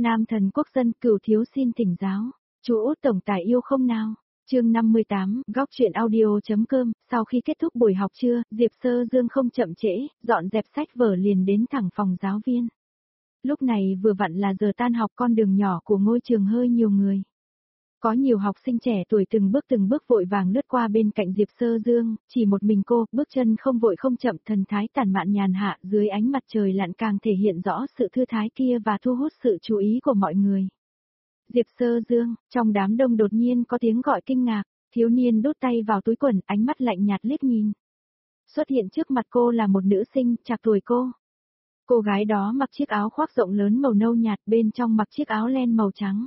Nam thần quốc dân Cửu thiếu xin thỉnh giáo. Chú Út tổng tài yêu không nào? Chương 58, góc truyện audio.com. Sau khi kết thúc buổi học trưa, Diệp Sơ Dương không chậm trễ, dọn dẹp sách vở liền đến thẳng phòng giáo viên. Lúc này vừa vặn là giờ tan học, con đường nhỏ của ngôi trường hơi nhiều người. Có nhiều học sinh trẻ tuổi từng bước vội vàng lướt qua bên cạnh Diệp Sơ Dương, chỉ một mình cô, bước chân không vội không chậm, thần thái tản mạn nhàn hạ, dưới ánh mặt trời lặn càng thể hiện rõ sự thư thái kia và thu hút sự chú ý của mọi người. Diệp Sơ Dương, trong đám đông đột nhiên có tiếng gọi kinh ngạc, thiếu niên đút tay vào túi quần, ánh mắt lạnh nhạt liếc nhìn. Xuất hiện trước mặt cô là một nữ sinh, trạc tuổi cô. Cô gái đó mặc chiếc áo khoác rộng lớn màu nâu nhạt, bên trong mặc chiếc áo len màu trắng.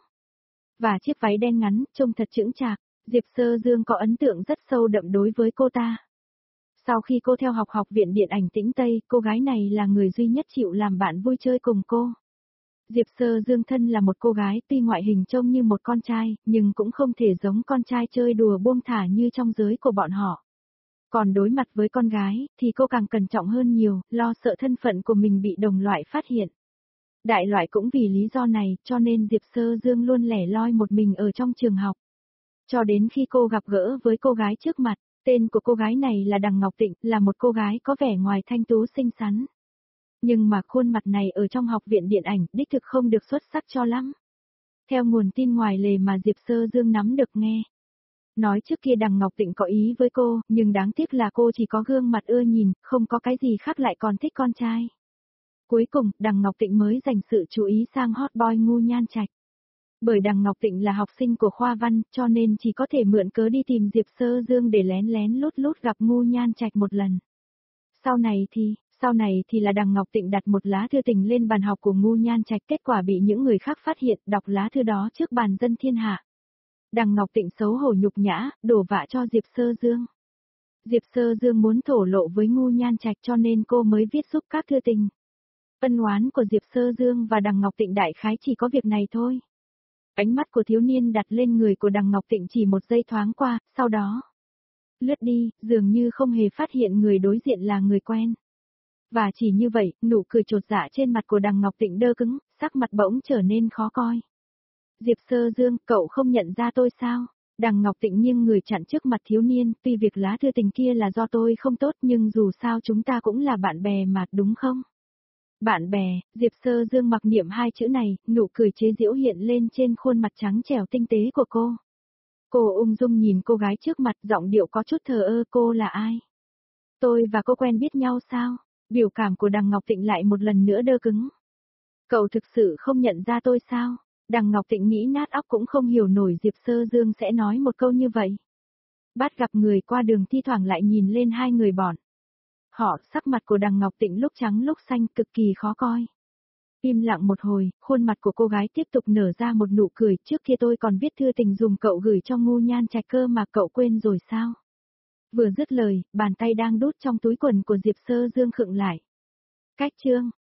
Và chiếc váy đen ngắn, trông thật chững chạc, Diệp Sơ Dương có ấn tượng rất sâu đậm đối với cô ta. Sau khi cô theo học viện điện ảnh Tĩnh Tây, cô gái này là người duy nhất chịu làm bạn vui chơi cùng cô. Diệp Sơ Dương thân là một cô gái, tuy ngoại hình trông như một con trai, nhưng cũng không thể giống con trai chơi đùa buông thả như trong giới của bọn họ. Còn đối mặt với con gái, thì cô càng cẩn trọng hơn nhiều, lo sợ thân phận của mình bị đồng loại phát hiện. Đại loại cũng vì lý do này, cho nên Diệp Sơ Dương luôn lẻ loi một mình ở trong trường học. Cho đến khi cô gặp gỡ với cô gái trước mặt, tên của cô gái này là Đằng Ngọc Tịnh, là một cô gái có vẻ ngoài thanh tú xinh xắn. Nhưng mà khuôn mặt này ở trong học viện điện ảnh đích thực không được xuất sắc cho lắm. Theo nguồn tin ngoài lề mà Diệp Sơ Dương nắm được nghe. Nói trước kia Đằng Ngọc Tịnh có ý với cô, nhưng đáng tiếc là cô chỉ có gương mặt ưa nhìn, không có cái gì khác lại còn thích con trai. Cuối cùng, Đằng Ngọc Tịnh mới dành sự chú ý sang hot boy Ngu Nhan Trạch. Bởi Đằng Ngọc Tịnh là học sinh của khoa văn, cho nên chỉ có thể mượn cớ đi tìm Diệp Sơ Dương để lén lén lút gặp Ngu Nhan Trạch một lần. Sau này thì là Đằng Ngọc Tịnh đặt một lá thư tình lên bàn học của Ngu Nhan Trạch, kết quả bị những người khác phát hiện, đọc lá thư đó trước bàn dân thiên hạ. Đằng Ngọc Tịnh xấu hổ nhục nhã, đổ vạ cho Diệp Sơ Dương. Diệp Sơ Dương muốn thổ lộ với Ngu Nhan Trạch cho nên cô mới viết giúp các thư tình. Ân oán của Diệp Sơ Dương và Đằng Ngọc Tịnh đại khái chỉ có việc này thôi. Ánh mắt của thiếu niên đặt lên người của Đằng Ngọc Tịnh chỉ một giây thoáng qua, sau đó lướt đi, dường như không hề phát hiện người đối diện là người quen. Và chỉ như vậy, nụ cười chột dạ trên mặt của Đằng Ngọc Tịnh đơ cứng, sắc mặt bỗng trở nên khó coi. Diệp Sơ Dương, cậu không nhận ra tôi sao? Đằng Ngọc Tịnh nghiêng người chặn trước mặt thiếu niên, tuy việc lá thư tình kia là do tôi không tốt nhưng dù sao chúng ta cũng là bạn bè mà, đúng không? Bạn bè, Diệp Sơ Dương mặc niệm hai chữ này, nụ cười chế giễu hiện lên trên khuôn mặt trắng trẻo tinh tế của cô. Cô ung dung nhìn cô gái trước mặt, giọng điệu có chút thờ ơ, cô là ai? Tôi và cô quen biết nhau sao? Biểu cảm của Đằng Ngọc Tịnh lại một lần nữa đơ cứng. Cậu thực sự không nhận ra tôi sao? Đằng Ngọc Tịnh nghĩ nát óc cũng không hiểu nổi Diệp Sơ Dương sẽ nói một câu như vậy. Bắt gặp người qua đường thi thoảng lại nhìn lên hai người bọn. Họ, sắc mặt của Đằng Ngọc Tịnh lúc trắng lúc xanh cực kỳ khó coi. Im lặng một hồi, khuôn mặt của cô gái tiếp tục nở ra một nụ cười, trước kia tôi còn viết thư tình dùng cậu gửi cho Ngu Nhan Trạch cơ mà cậu quên rồi sao? Vừa dứt lời, bàn tay đang đút trong túi quần của Diệp Sơ Dương khựng lại. Cách chương,